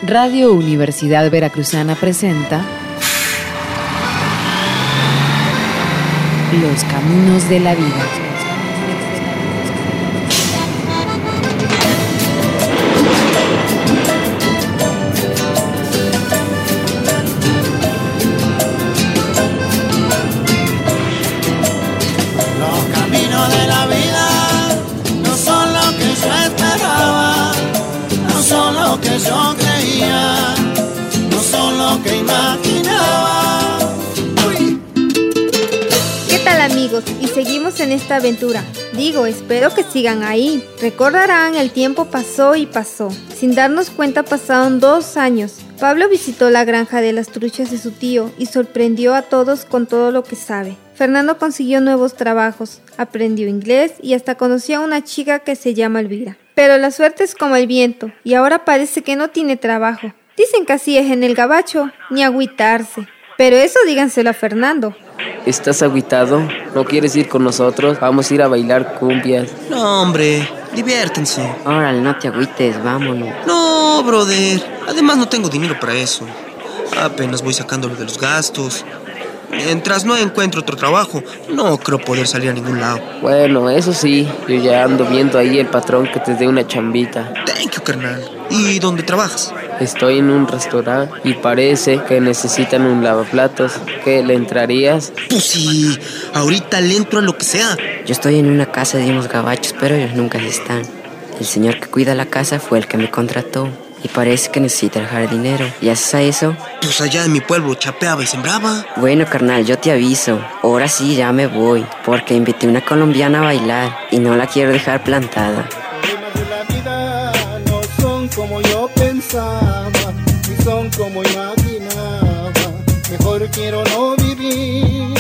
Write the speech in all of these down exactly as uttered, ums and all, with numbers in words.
Radio Universidad Veracruzana presenta Los Caminos de la Vida. Yo creía, no son lo que imaginaba. Uy. ¿Qué tal, amigos? Y seguimos en esta aventura. Digo, espero que sigan ahí. Recordarán, el tiempo pasó y pasó. Sin darnos cuenta pasaron dos años. Pablo visitó la granja de las truchas de su tío y sorprendió a todos con todo lo que sabe. Fernando consiguió nuevos trabajos, aprendió inglés y hasta conoció a una chica que se llama Elvira. Pero la suerte es como el viento, y ahora parece que no tiene trabajo. Dicen que así es en el gabacho, ni agüitarse. Pero eso díganselo a Fernando. ¿Estás agüitado? ¿No quieres ir con nosotros? Vamos a ir a bailar cumbias. No, hombre, diviértense. Órale, no te agüites, vámonos. No, brother, además no tengo dinero para eso. Apenas voy sacándolo de los gastos. Mientras no encuentro otro trabajo, no creo poder salir a ningún lado. Bueno, eso sí, yo ya ando viendo ahí el patrón que te dé una chambita. Thank you, carnal. ¿Y dónde trabajas? Estoy en un restaurante y parece que necesitan un lavaplatos. ¿Qué, le entrarías? Pues sí, ahorita le entro a lo que sea. Yo estoy en una casa de unos gabachos, pero ellos nunca están. El señor que cuida la casa fue el que me contrató. Y parece que necesita el jardinero. ¿Y haces a eso? Pues allá en mi pueblo chapeaba y sembraba. Bueno, carnal, yo te aviso. Ahora sí ya me voy, porque invité a una colombiana a bailar y no la quiero dejar plantada. Los problemas de la vida no son como yo pensaba, ni son como imaginaba. Mejor quiero no vivir.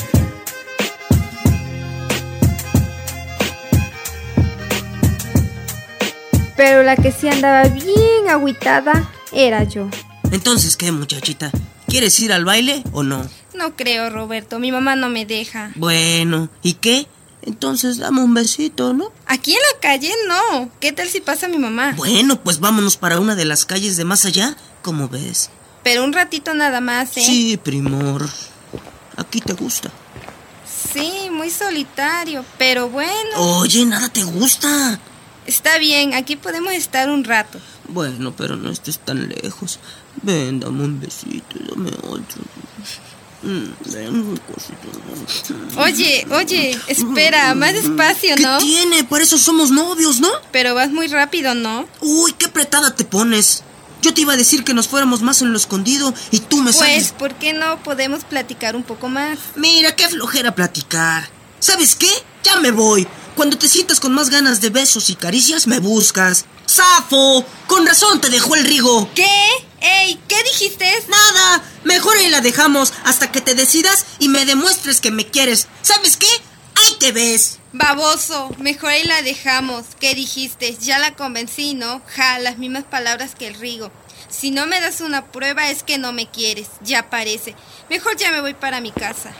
Pero la que sí andaba bien agüitada era yo. Entonces, ¿qué, muchachita? ¿Quieres ir al baile o no? No creo, Roberto, mi mamá no me deja. Bueno, ¿y qué? Entonces dame un besito, ¿no? Aquí en la calle no. ¿Qué tal si pasa mi mamá? Bueno, pues vámonos para una de las calles de más allá. ¿Cómo ves? Pero un ratito nada más, ¿eh? Sí, primor. Aquí te gusta. Sí, muy solitario, pero bueno. Oye, nada te gusta. Está bien, aquí podemos estar un rato. Bueno, pero no estés tan lejos. Ven, dame un besito, dame otro. Mm, ven un cosito. Oye, oye, espera, más despacio, ¿no? ¿Qué tiene? Para eso somos novios, ¿no? Pero vas muy rápido, ¿no? Uy, qué apretada te pones. Yo te iba a decir que nos fuéramos más en lo escondido y tú me sales. Pues, ¿por qué no podemos platicar un poco más? Mira, qué flojera platicar. ¿Sabes qué? Ya me voy. Cuando te sientas con más ganas de besos y caricias, me buscas. ¡Zafo! Con razón te dejó el Rigo. ¿Qué? Ey, ¿qué dijiste? Nada, mejor ahí la dejamos hasta que te decidas y me demuestres que me quieres. ¿Sabes qué? Ahí te ves. Baboso, mejor ahí la dejamos. ¿Qué dijiste? Ya la convencí, ¿no? Ja, las mismas palabras que el Rigo. Si no me das una prueba es que no me quieres. Ya parece. Mejor ya me voy para mi casa.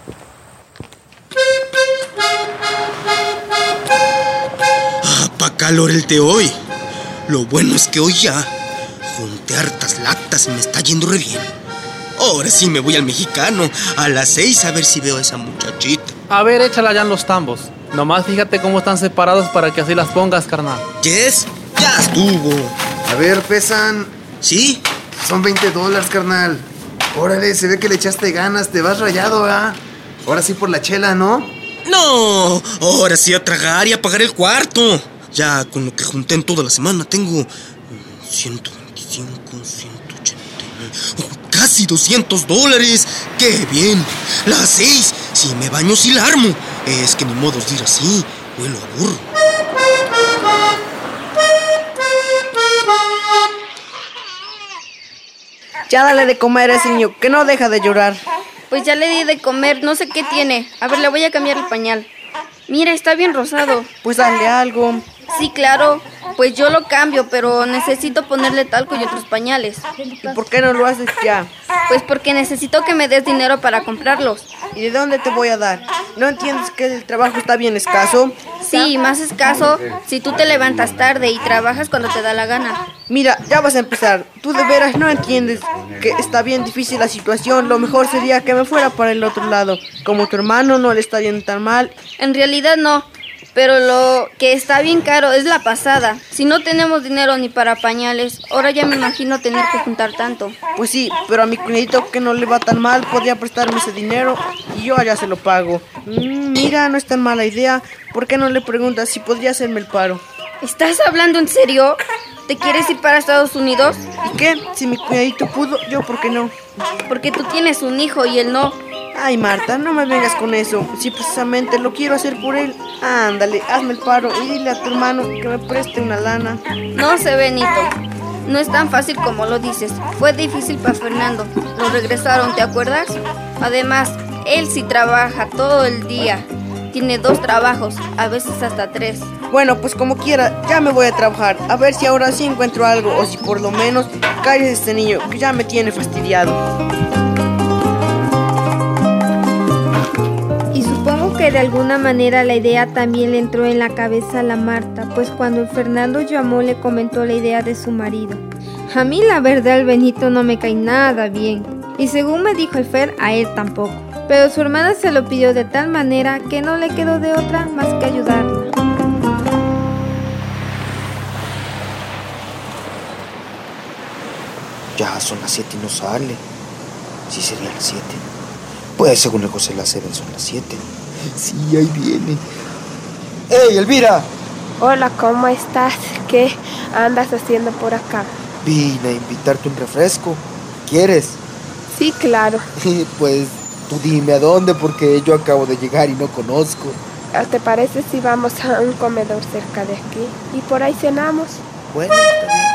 Ah, pa' calor el de hoy. Lo bueno es que hoy ya junté hartas latas y me está yendo re bien. Ahora sí me voy al mexicano a las seis a ver si veo a esa muchachita. A ver, échala ya en los tambos. Nomás fíjate cómo están separados para que así las pongas, carnal. Yes, ya estuvo. A ver, pesan. ¿Sí? Son veinte dólares, carnal. Órale, se ve que le echaste ganas, te vas rayado, ¿ah? Ahora sí por la chela, ¿no? No, ahora sí a tragar y a pagar el cuarto. Ya con lo que junté en toda la semana tengo ciento veinticinco, ciento ochenta y nueve, oh, casi doscientos dólares. ¡Qué bien! Las seis, si me baño sí la armo. Es que ni modo de ir así, huelo a burro. Ya dale de comer a ese niño, que no deja de llorar. Pues ya le di de comer, no sé qué tiene. A ver, le voy a cambiar el pañal. Mira, está bien rosado. Pues dale algo. Sí, claro. Pues yo lo cambio, pero necesito ponerle talco y otros pañales. ¿Y por qué no lo haces ya? Pues porque necesito que me des dinero para comprarlos. ¿Y de dónde te voy a dar? ¿No entiendes que el trabajo está bien escaso? Sí, más escaso si tú te levantas tarde y trabajas cuando te da la gana. Mira, ya vas a empezar. Tú de veras no entiendes que está bien difícil la situación. Lo mejor sería que me fuera para el otro lado. Como tu hermano no le está yendo tan mal. En realidad no. Pero lo que está bien caro es la pasada. Si no tenemos dinero ni para pañales, ahora ya me imagino tener que juntar tanto. Pues sí, pero a mi cuñadito que no le va tan mal podría prestarme ese dinero y yo allá se lo pago. Mm, mira, no es tan mala idea. ¿Por qué no le preguntas si podría hacerme el paro? ¿Estás hablando en serio? ¿Te quieres ir para Estados Unidos? ¿Y qué? Si mi cuñadito pudo, yo ¿por qué no? Porque tú tienes un hijo y él no. Ay, Marta, no me vengas con eso. Si precisamente lo quiero hacer por él. Ándale, hazme el paro y dile a tu hermano que me preste una lana. No sé, Benito. No es tan fácil como lo dices. Fue difícil para Fernando. Lo regresaron, ¿te acuerdas? Además, él sí trabaja todo el día. Tiene dos trabajos, a veces hasta tres. Bueno, pues como quiera, ya me voy a trabajar. A ver si ahora sí encuentro algo o si por lo menos calles este niño que ya me tiene fastidiado. Supongo que de alguna manera la idea también le entró en la cabeza a la Marta, pues cuando el Fernando llamó le comentó la idea de su marido. A mí la verdad el Benito no me cae nada bien, y según me dijo el Fer, a él tampoco. Pero su hermana se lo pidió de tal manera que no le quedó de otra más que ayudarla. Ya son las siete y no sale. Sí sería las siete. Pues según el José la Seven son las siete. Sí, ahí viene. ¡Ey, Elvira! Hola, ¿cómo estás? ¿Qué andas haciendo por acá? Vine a invitarte un refresco. ¿Quieres? Sí, claro. Pues tú dime a dónde porque yo acabo de llegar y no conozco. ¿Te parece si vamos a un comedor cerca de aquí y por ahí cenamos? Bueno, está bien.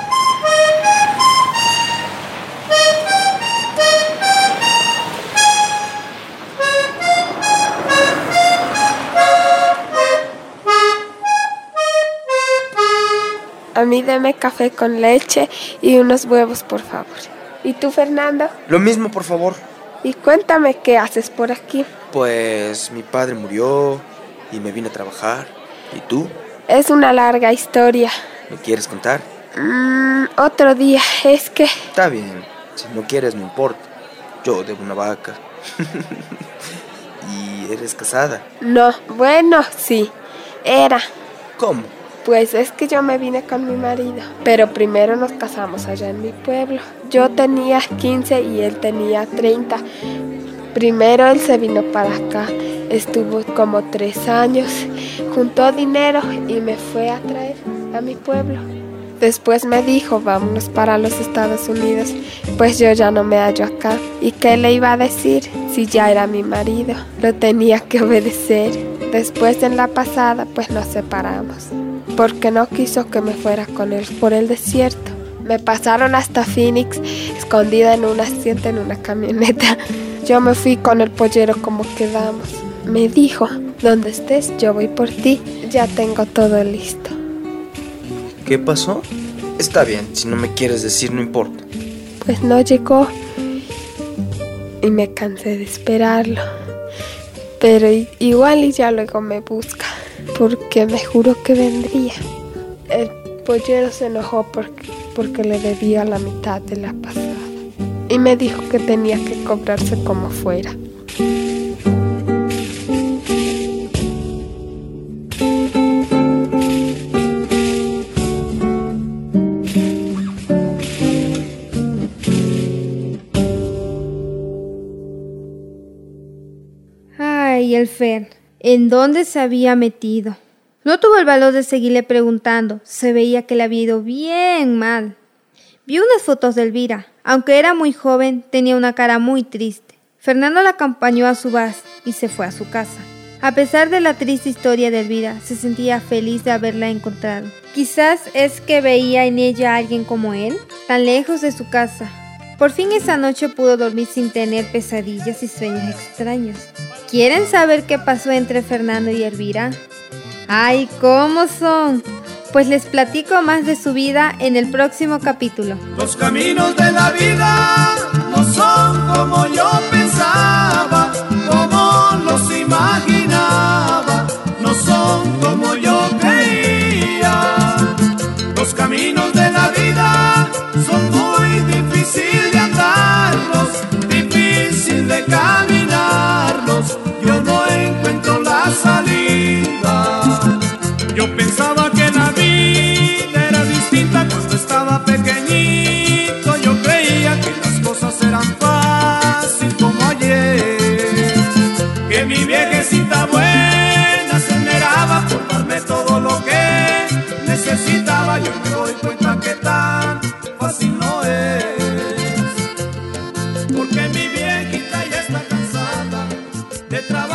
A mí deme café con leche y unos huevos, por favor. ¿Y tú, Fernando? Lo mismo, por favor. Y cuéntame qué haces por aquí. Pues mi padre murió y me vine a trabajar. ¿Y tú? Es una larga historia. ¿Me quieres contar? Mm, otro día, es que... Está bien, si no quieres no importa. Yo debo una vaca. ¿Y eres casada? No, bueno, sí, era. ¿Cómo? Pues es que yo me vine con mi marido, pero primero nos casamos allá en mi pueblo. Yo tenía quince y él tenía treinta. Primero él se vino para acá, estuvo como tres años, juntó dinero y me fue a traer a mi pueblo. Después me dijo, vámonos para los Estados Unidos, pues yo ya no me hallo acá. ¿Y qué le iba a decir si ya era mi marido? Lo tenía que obedecer. Después en la pasada pues nos separamos, porque no quiso que me fuera con él por el desierto. Me pasaron hasta Phoenix, escondida en un asiento en una camioneta. Yo me fui con el pollero como quedamos. Me dijo, donde estés yo voy por ti, ya tengo todo listo. ¿Qué pasó? Está bien, si no me quieres decir no importa. Pues no llegó y me cansé de esperarlo. Pero igual y ya luego me busca, porque me juró que vendría. El pollero se enojó porque, porque le debía la mitad de la pasada y me dijo que tenía que cobrarse como fuera. Ay, el Fer, ¿en dónde se había metido? No tuvo el valor de seguirle preguntando. Se veía que le había ido bien mal. Vi unas fotos de Elvira. Aunque era muy joven, tenía una cara muy triste. Fernando la acompañó a su bus y se fue a su casa. A pesar de la triste historia de Elvira, se sentía feliz de haberla encontrado. Quizás es que veía en ella a alguien como él, tan lejos de su casa. Por fin esa noche pudo dormir sin tener pesadillas y sueños extraños. ¿Quieren saber qué pasó entre Fernando y Elvira? ¡Ay, cómo son! Pues les platico más de su vida en el próximo capítulo. Los caminos de la vida no son como yo pensaba, como los imaginaba, no son como yo creía. Los caminos de la vida son muy difíciles de andarlos, difícil de caminarlos. Yo no encuentro la salida. Yo pensaba que la vida era distinta cuando estaba pequeñito. Yo creía que las cosas eran fácil como ayer, que mi viejecita buena se esmeraba por darme todo lo que necesitaba. Yo me doy cuenta que tan fácil no es, porque mi viejita ya está cansada de trabajar.